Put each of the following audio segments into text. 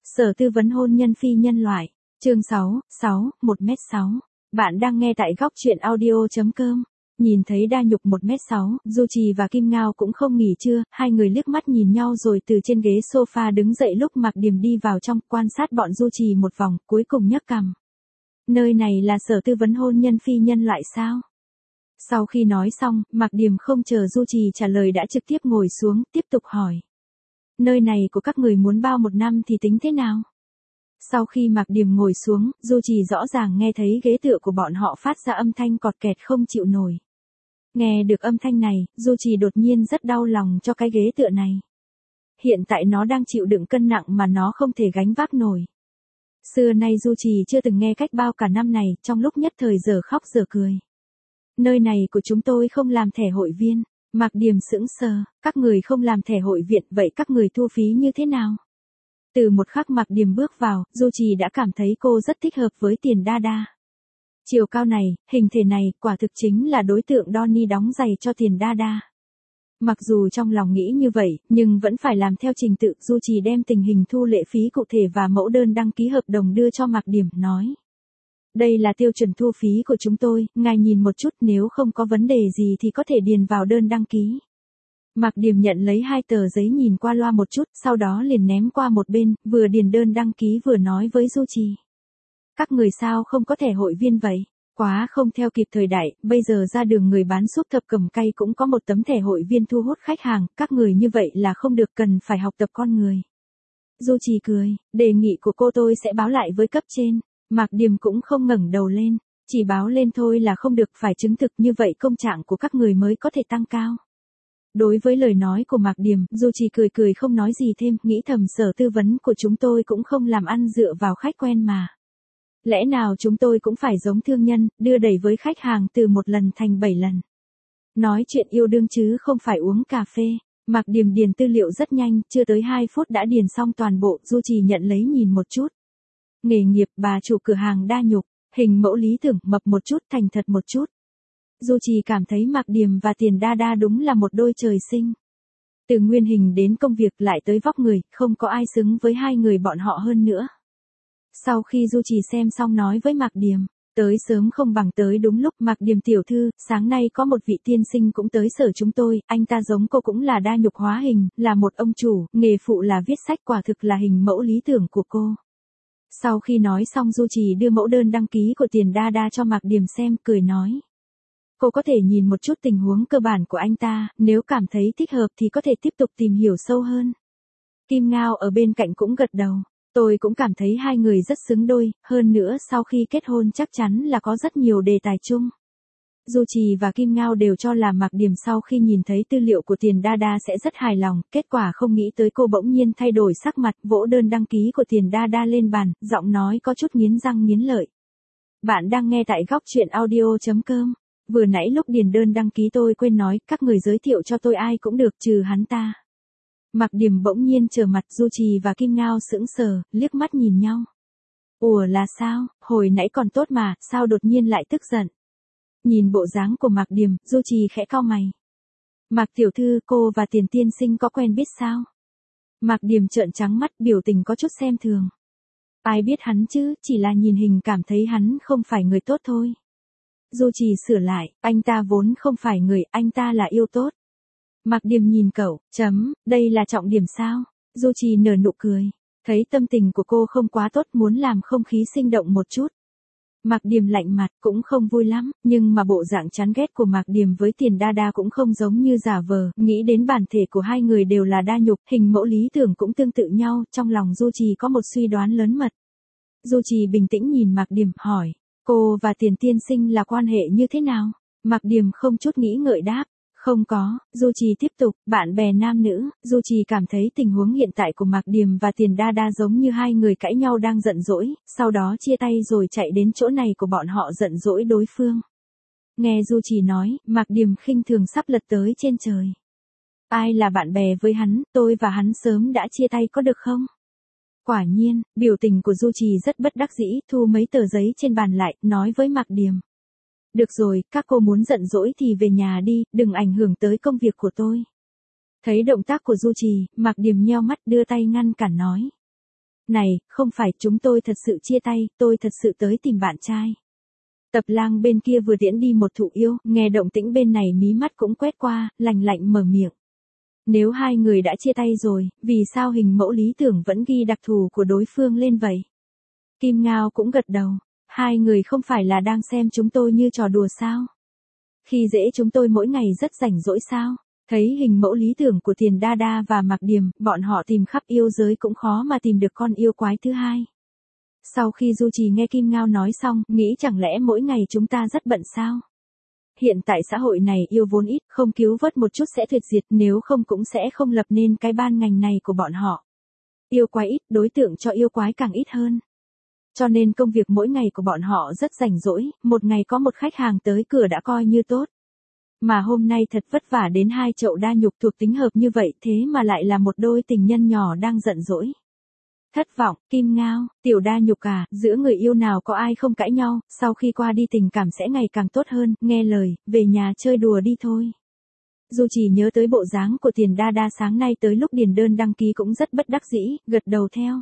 Sở tư vấn hôn nhân phi nhân loại. Chương 6, 1m6. Bạn đang nghe tại góc truyện audio.com. Nhìn thấy đa nhục 1m6, Du Trì và Kim Ngao cũng không nghỉ trưa, hai người liếc mắt nhìn nhau rồi từ trên ghế sofa đứng dậy lúc Mạc Điềm đi vào trong, quan sát bọn Du Trì một vòng, cuối cùng nhấc cằm. Nơi này là sở tư vấn hôn nhân phi nhân loại sao? Sau khi nói xong, Mạc Điềm không chờ Du Trì trả lời đã trực tiếp ngồi xuống, tiếp tục hỏi. Nơi này của các người muốn bao một năm thì tính thế nào? Sau khi Mạc Điềm ngồi xuống, Du Trì rõ ràng nghe thấy ghế tựa của bọn họ phát ra âm thanh cọt kẹt không chịu nổi. Nghe được âm thanh này, Du Trì đột nhiên rất đau lòng cho cái ghế tựa này. Hiện tại nó đang chịu đựng cân nặng mà nó không thể gánh vác nổi. Xưa nay Du Trì chưa từng nghe cách bao cả năm này, trong lúc nhất thời giờ khóc giờ cười. Nơi này của chúng tôi không làm thẻ hội viên. Mạc Điềm sững sờ, các người không làm thẻ hội viện, vậy các người thu phí như thế nào? Từ một khắc Mạc Điềm bước vào, Du Trì đã cảm thấy cô rất thích hợp với Tiền Đa Đa. Chiều cao này, hình thể này, quả thực chính là đối tượng Donnie đóng giày cho Tiền Đa Đa. Mặc dù trong lòng nghĩ như vậy, nhưng vẫn phải làm theo trình tự. Du Trì đem tình hình thu lệ phí cụ thể và mẫu đơn đăng ký hợp đồng đưa cho Mạc Điềm, nói. Đây là tiêu chuẩn thu phí của chúng tôi, ngài nhìn một chút, nếu không có vấn đề gì thì có thể điền vào đơn đăng ký. Mạc Điềm nhận lấy hai tờ giấy nhìn qua loa một chút, sau đó liền ném qua một bên, vừa điền đơn đăng ký vừa nói với Du Trì. Các người sao không có thẻ hội viên vậy? Quá không theo kịp thời đại, bây giờ ra đường người bán súp thập cẩm cay cũng có một tấm thẻ hội viên thu hút khách hàng, các người như vậy là không được, cần phải học tập con người. Du Trì cười, đề nghị của cô tôi sẽ báo lại với cấp trên. Mạc Điềm cũng không ngẩng đầu lên, chỉ báo lên thôi là không được, phải chứng thực như vậy công trạng của các người mới có thể tăng cao. Đối với lời nói của Mạc Điềm, Du Trì cười cười không nói gì thêm, nghĩ thầm sở tư vấn của chúng tôi cũng không làm ăn dựa vào khách quen mà. Lẽ nào chúng tôi cũng phải giống thương nhân, đưa đẩy với khách hàng từ một lần thành 7 lần. Nói chuyện yêu đương chứ không phải uống cà phê. Mạc Điềm điền tư liệu rất nhanh, chưa tới 2 phút đã điền xong toàn bộ. Du Trì nhận lấy nhìn một chút. Nghề nghiệp bà chủ cửa hàng đa nhục, hình mẫu lý tưởng, mập một chút, thành thật một chút. Du Trì cảm thấy Mạc Điềm và Tiền Đa Đa đúng là một đôi trời sinh. Từ nguyên hình đến công việc lại tới vóc người, không có ai xứng với hai người bọn họ hơn nữa. Sau khi Du Trì xem xong nói với Mạc Điềm, tới sớm không bằng tới đúng lúc. Mạc Điềm tiểu thư, sáng nay có một vị tiên sinh cũng tới sở chúng tôi, anh ta giống cô cũng là đa nhục hóa hình, là một ông chủ, nghề phụ là viết sách, quả thực là hình mẫu lý tưởng của cô. Sau khi nói xong Du Trì đưa mẫu đơn đăng ký của Tiền Đa Đa cho Mạc Điềm xem, cười nói. Cô có thể nhìn một chút tình huống cơ bản của anh ta, nếu cảm thấy thích hợp thì có thể tiếp tục tìm hiểu sâu hơn. Kim Ngao ở bên cạnh cũng gật đầu. Tôi cũng cảm thấy hai người rất xứng đôi, hơn nữa sau khi kết hôn chắc chắn là có rất nhiều đề tài chung. Du Trì và Kim Ngao đều cho là Mạc Điềm sau khi nhìn thấy tư liệu của Tiền Đa Đa sẽ rất hài lòng, kết quả không nghĩ tới cô bỗng nhiên thay đổi sắc mặt, vỗ đơn đăng ký của Tiền Đa Đa lên bàn, giọng nói có chút nghiến răng nghiến lợi. Bạn đang nghe tại góc truyện audio.com. Vừa nãy lúc điền đơn đăng ký tôi quên nói, các người giới thiệu cho tôi ai cũng được trừ hắn ta. Mạc Điềm bỗng nhiên trở mặt. Du Trì và Kim Ngao sững sờ, liếc mắt nhìn nhau. Ủa là sao, hồi nãy còn tốt mà, sao đột nhiên lại tức giận? Nhìn bộ dáng của Mạc Điềm, Du Trì khẽ cau mày. Mạc tiểu thư, cô và Tiền tiên sinh có quen biết sao? Mạc Điềm trợn trắng mắt, biểu tình có chút xem thường. Ai biết hắn chứ, chỉ là nhìn hình cảm thấy hắn không phải người tốt thôi. Du Trì sửa lại, anh ta vốn không phải người, anh ta là yêu tốt. Mạc Điềm nhìn cậu, đây là trọng điểm sao? Du Trì nở nụ cười, thấy tâm tình của cô không quá tốt, muốn làm không khí sinh động một chút. Mạc Điềm lạnh mặt, cũng không vui lắm, nhưng mà bộ dạng chán ghét của Mạc Điềm với Tiền Đa Đa cũng không giống như giả vờ, nghĩ đến bản thể của hai người đều là đa nhục, hình mẫu lý tưởng cũng tương tự nhau, trong lòng Du Trì có một suy đoán lớn mật. Du Trì bình tĩnh nhìn Mạc Điềm, hỏi, cô và Tiền tiên sinh là quan hệ như thế nào? Mạc Điềm không chút nghĩ ngợi đáp. Không có. Du Trì tiếp tục, bạn bè nam nữ. Du Trì cảm thấy tình huống hiện tại của Mạc Điềm và Tiền Đa Đa giống như hai người cãi nhau đang giận dỗi, sau đó chia tay rồi chạy đến chỗ này của bọn họ giận dỗi đối phương. Nghe Du Trì nói, Mạc Điềm khinh thường sắp lật tới trên trời. Ai là bạn bè với hắn, tôi và hắn sớm đã chia tay có được không? Quả nhiên, biểu tình của Du Trì rất bất đắc dĩ, thu mấy tờ giấy trên bàn lại, nói với Mạc Điềm. Được rồi, các cô muốn giận dỗi thì về nhà đi, đừng ảnh hưởng tới công việc của tôi. Thấy động tác của Du Trì, Mạc Điềm nheo mắt đưa tay ngăn cản nói. Này, không phải, chúng tôi thật sự chia tay, tôi thật sự tới tìm bạn trai. Tập Lang bên kia vừa tiễn đi một thụ yêu, nghe động tĩnh bên này mí mắt cũng quét qua, lạnh lạnh mở miệng. Nếu hai người đã chia tay rồi, vì sao hình mẫu lý tưởng vẫn ghi đặc thù của đối phương lên vậy? Kim Ngao cũng gật đầu. Hai người không phải là đang xem chúng tôi như trò đùa sao? Khi dễ chúng tôi mỗi ngày rất rảnh rỗi sao? Thấy hình mẫu lý tưởng của Tiền Đa Đa và Mạc Điềm, bọn họ tìm khắp yêu giới cũng khó mà tìm được con yêu quái thứ hai. Sau khi Du Trì nghe Kim Ngao nói xong, nghĩ chẳng lẽ mỗi ngày chúng ta rất bận sao? Hiện tại xã hội này yêu vốn ít, không cứu vớt một chút sẽ tuyệt diệt, nếu không cũng sẽ không lập nên cái ban ngành này của bọn họ. Yêu quái ít, đối tượng cho yêu quái càng ít hơn. Cho nên công việc mỗi ngày của bọn họ rất rảnh rỗi, một ngày có một khách hàng tới cửa đã coi như tốt. Mà hôm nay thật vất vả đến 2 chậu đa nhục thuộc tính hợp như vậy, thế mà lại là một đôi tình nhân nhỏ đang giận dỗi. Thất vọng, Kim Ngao, tiểu đa nhục à, giữa người yêu nào có ai không cãi nhau, sau khi qua đi tình cảm sẽ ngày càng tốt hơn, nghe lời, về nhà chơi đùa đi thôi. Du Trì nhớ tới bộ dáng của Tiền Đa Đa sáng nay tới lúc điền đơn đăng ký cũng rất bất đắc dĩ, gật đầu theo.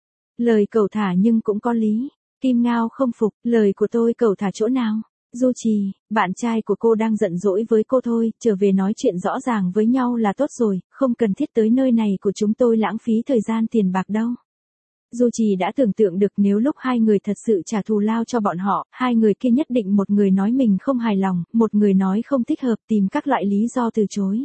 Lời cẩu thả nhưng cũng có lý. Kim Ngao không phục, lời của tôi cẩu thả chỗ nào? Du Trì, bạn trai của cô đang giận dỗi với cô thôi, trở về nói chuyện rõ ràng với nhau là tốt rồi, không cần thiết tới nơi này của chúng tôi lãng phí thời gian tiền bạc đâu. Du Trì đã tưởng tượng được nếu lúc hai người thật sự trả thù lao cho bọn họ, hai người kia nhất định một người nói mình không hài lòng, một người nói không thích hợp, tìm các loại lý do từ chối.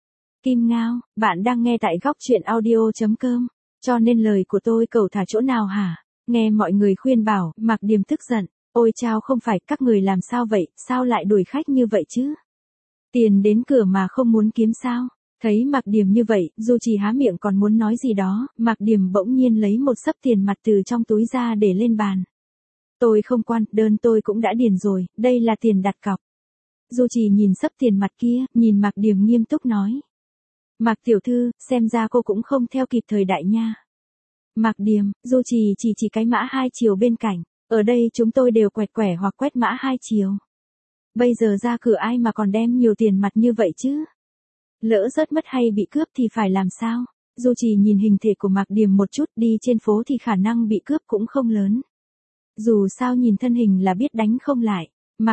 Kim Ngao, bạn đang nghe tại góc truyện audio.com, cho nên lời của tôi cẩu thả chỗ nào hả? Nghe mọi người khuyên bảo, Mạc Điềm tức giận, ôi chao không phải, các người làm sao vậy, sao lại đuổi khách như vậy chứ? Tiền đến cửa mà không muốn kiếm sao? Thấy Mạc Điềm như vậy, Du Trì há miệng còn muốn nói gì đó, Mạc Điềm bỗng nhiên lấy một xấp tiền mặt từ trong túi ra để lên bàn. Tôi không quan, đơn tôi cũng đã điền rồi, đây là tiền đặt cọc. Du Trì nhìn xấp tiền mặt kia, nhìn Mạc Điềm nghiêm túc nói. Mạc tiểu thư, xem ra cô cũng không theo kịp thời đại nha. Mạc Điềm, Du Trì chỉ cái mã 2 chiều bên cạnh, ở đây chúng tôi đều quẹt quẻ hoặc quét mã 2 chiều. Bây giờ ra cửa ai mà còn đem nhiều tiền mặt như vậy chứ? Lỡ rớt mất hay bị cướp thì phải làm sao? Du Trì nhìn hình thể của Mạc Điềm một chút, đi trên phố thì khả năng bị cướp cũng không lớn. Dù sao nhìn thân hình là biết đánh không lại.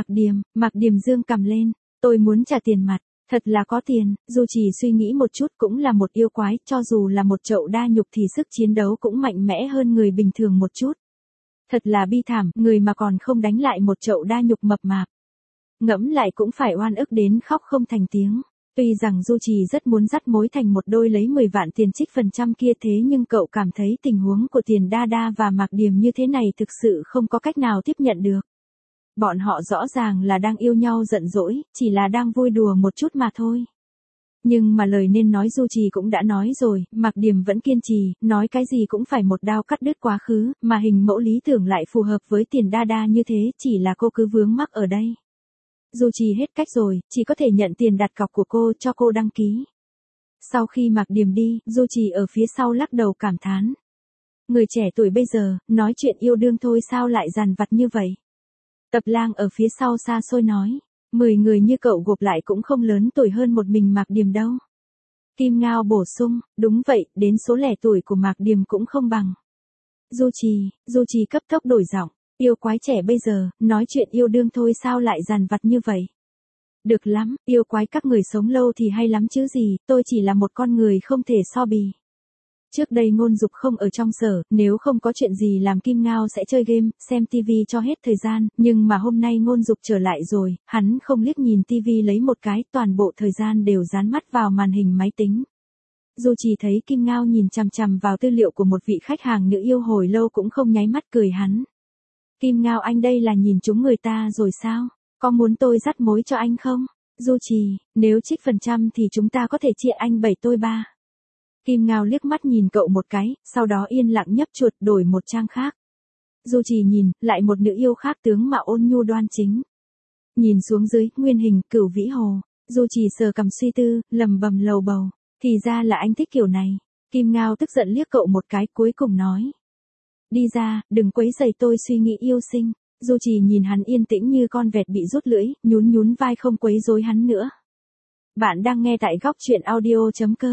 Mạc Điềm dương cầm lên, tôi muốn trả tiền mặt, thật là có tiền. Du Trì suy nghĩ một chút, cũng là một yêu quái, cho dù là một chậu đa nhục thì sức chiến đấu cũng mạnh mẽ hơn người bình thường một chút. Thật là bi thảm, người mà còn không đánh lại một chậu đa nhục mập mạp. Ngẫm lại cũng phải oan ức đến khóc không thành tiếng. Tuy rằng Du Trì rất muốn dắt mối thành một đôi lấy 10 vạn tiền trích phần trăm kia, thế nhưng cậu cảm thấy tình huống của Tiền Đa Đa và Mạc Điềm như thế này thực sự không có cách nào tiếp nhận được. Bọn họ rõ ràng là đang yêu nhau giận dỗi, chỉ là đang vui đùa một chút mà thôi. Nhưng mà lời nên nói Du Trì cũng đã nói rồi, Mạc Điềm vẫn kiên trì, nói cái gì cũng phải một đao cắt đứt quá khứ, mà hình mẫu lý tưởng lại phù hợp với Tiền Đa Đa như thế, chỉ là cô cứ vướng mắc ở đây. Du Trì hết cách rồi, chỉ có thể nhận tiền đặt cọc của cô, cho cô đăng ký. Sau khi Mạc Điềm đi, Du Trì ở phía sau lắc đầu cảm thán. Người trẻ tuổi bây giờ, nói chuyện yêu đương thôi sao lại dằn vặt như vậy? Tập Lang ở phía sau xa xôi nói, 10 người như cậu gộp lại cũng không lớn tuổi hơn một mình Mạc Điềm đâu. Kim Ngao bổ sung, đúng vậy, đến số lẻ tuổi của Mạc Điềm cũng không bằng. Du Trì cấp tốc đổi giọng. Yêu quái trẻ bây giờ, nói chuyện yêu đương thôi sao lại dằn vặt như vậy? Được lắm, yêu quái các người sống lâu thì hay lắm chứ gì, tôi chỉ là một con người không thể so bì. Trước đây Ngôn Dục không ở trong sở, nếu không có chuyện gì làm Kim Ngao sẽ chơi game, xem TV cho hết thời gian, nhưng mà hôm nay Ngôn Dục trở lại rồi, hắn không liếc nhìn TV lấy một cái, toàn bộ thời gian đều dán mắt vào màn hình máy tính. Du Trì thấy Kim Ngao nhìn chằm chằm vào tư liệu của một vị khách hàng nữ yêu hồi lâu cũng không nháy mắt cười hắn. Kim Ngao anh đây là nhìn trúng người ta rồi sao? Có muốn tôi dắt mối cho anh không? Du Trì, nếu trích phần trăm thì chúng ta có thể chia anh 7 tôi 3. Kim Ngao liếc mắt nhìn cậu một cái, sau đó yên lặng nhấp chuột đổi một trang khác. Du Trì nhìn, lại một nữ yêu khác tướng mạo ôn nhu đoan chính. Nhìn xuống dưới, nguyên hình, Cửu Vĩ Hồ. Du Trì sờ cằm suy tư, lầm bầm lầu bầu. Thì ra là anh thích kiểu này. Kim Ngao tức giận liếc cậu một cái, cuối cùng nói. Đi ra, đừng quấy rầy tôi suy nghĩ yêu sinh. Du Trì nhìn hắn yên tĩnh như con vẹt bị rút lưỡi, nhún vai không quấy rối hắn nữa. Bạn đang nghe tại góc truyện audio.com.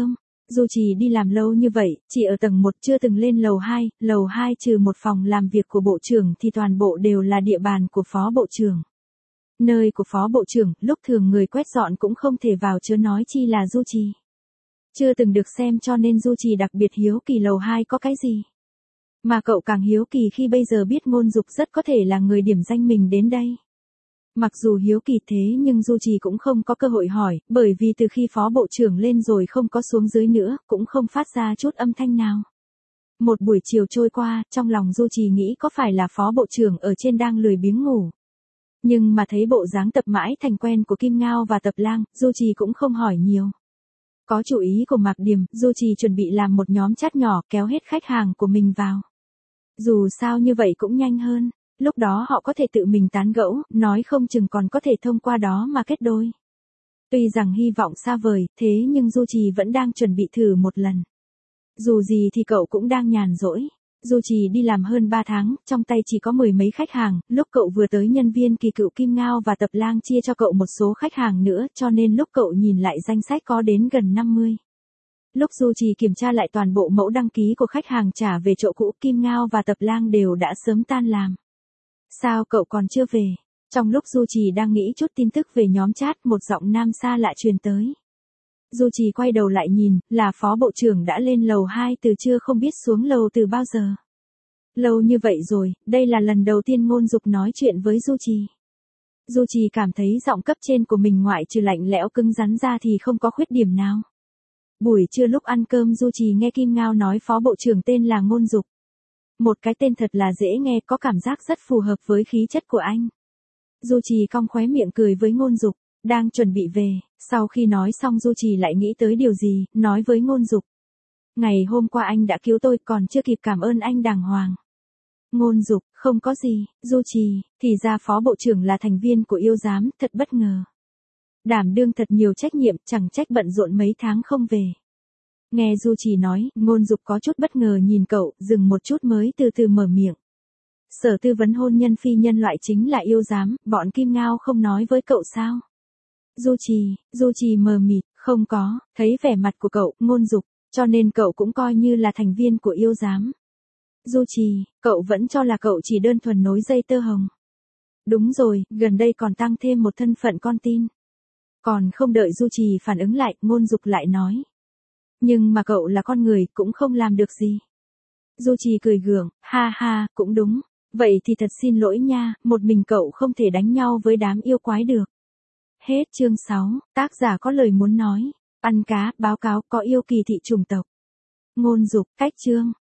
Du Trì đi làm lâu như vậy, chỉ ở tầng 1 chưa từng lên lầu 2 trừ một phòng làm việc của bộ trưởng thì toàn bộ đều là địa bàn của phó bộ trưởng. Nơi của phó bộ trưởng, lúc thường người quét dọn cũng không thể vào chớ nói chi là Du Trì. Chưa từng được xem cho nên Du Trì đặc biệt hiếu kỳ lầu 2 có cái gì. Mà cậu càng hiếu kỳ khi bây giờ biết Ngôn Dục rất có thể là người điểm danh mình đến đây. Mặc dù hiếu kỳ thế nhưng Du Trì cũng không có cơ hội hỏi, bởi vì từ khi phó bộ trưởng lên rồi không có xuống dưới nữa, cũng không phát ra chút âm thanh nào. Một buổi chiều trôi qua, trong lòng Du Trì nghĩ có phải là phó bộ trưởng ở trên đang lười biếng ngủ. Nhưng mà thấy bộ dáng tập mãi thành quen của Kim Ngao và Tập Lang, Du Trì cũng không hỏi nhiều. Có chủ ý của Mạc Điềm, Du Trì chuẩn bị làm một nhóm chat nhỏ kéo hết khách hàng của mình vào. Dù sao như vậy cũng nhanh hơn, lúc đó họ có thể tự mình tán gẫu, nói không chừng còn có thể thông qua đó mà kết đôi. Tuy rằng hy vọng xa vời, thế nhưng Du Trì vẫn đang chuẩn bị thử một lần. Dù gì thì cậu cũng đang nhàn rỗi. Du Trì đi làm hơn 3 tháng, trong tay chỉ có mười mấy khách hàng, lúc cậu vừa tới nhân viên Kỳ Cựu Kim Ngao và Tập Lang chia cho cậu một số khách hàng nữa cho nên lúc cậu nhìn lại danh sách có đến gần 50. Lúc Du Trì kiểm tra lại toàn bộ mẫu đăng ký của khách hàng trả về chỗ cũ, Kim Ngao và Tập Lang đều đã sớm tan làm. Sao cậu còn chưa về? Trong lúc Du Trì đang nghĩ chút tin tức về nhóm chat, một giọng nam xa lạ truyền tới. Du Trì quay đầu lại nhìn, là phó bộ trưởng đã lên lầu 2 từ trưa không biết xuống lầu từ bao giờ. Lâu như vậy rồi, đây là lần đầu tiên Ngôn Dục nói chuyện với Du Trì. Du Trì cảm thấy giọng cấp trên của mình ngoại trừ lạnh lẽo cứng rắn ra thì không có khuyết điểm nào. Buổi trưa lúc ăn cơm Du Trì nghe Kim Ngao nói phó bộ trưởng tên là Ngôn Dục. Một cái tên thật là dễ nghe, có cảm giác rất phù hợp với khí chất của anh. Du Trì cong khóe miệng cười với Ngôn Dục, đang chuẩn bị về, sau khi nói xong Du Trì lại nghĩ tới điều gì, nói với Ngôn Dục. Ngày hôm qua anh đã cứu tôi còn chưa kịp cảm ơn anh đàng hoàng. Ngôn Dục, không có gì, Du Trì, thì ra phó bộ trưởng là thành viên của Yêu Giám, thật bất ngờ. Đảm đương thật nhiều trách nhiệm, chẳng trách bận rộn mấy tháng không về. Nghe Du Trì nói, Ngôn Dục có chút bất ngờ nhìn cậu, dừng một chút mới từ từ mở miệng. Sở tư vấn hôn nhân phi nhân loại chính là Yêu Giám, bọn Kim Ngao không nói với cậu sao? Du Trì mờ mịt, không có, thấy vẻ mặt của cậu, Ngôn Dục, cho nên cậu cũng coi như là thành viên của Yêu Giám. Du Trì, cậu vẫn cho là cậu chỉ đơn thuần nối dây tơ hồng. Đúng rồi, gần đây còn tăng thêm một thân phận con tin. Còn không đợi Du Trì phản ứng lại, Ngôn Dục lại nói. Nhưng mà cậu là con người, cũng không làm được gì. Du Trì cười gượng, ha ha, cũng đúng. Vậy thì thật xin lỗi nha, một mình cậu không thể đánh nhau với đám yêu quái được. Hết chương 6, tác giả có lời muốn nói. Ăn cá, báo cáo có yêu kỳ thị chủng tộc. Ngôn Dục, cách chương.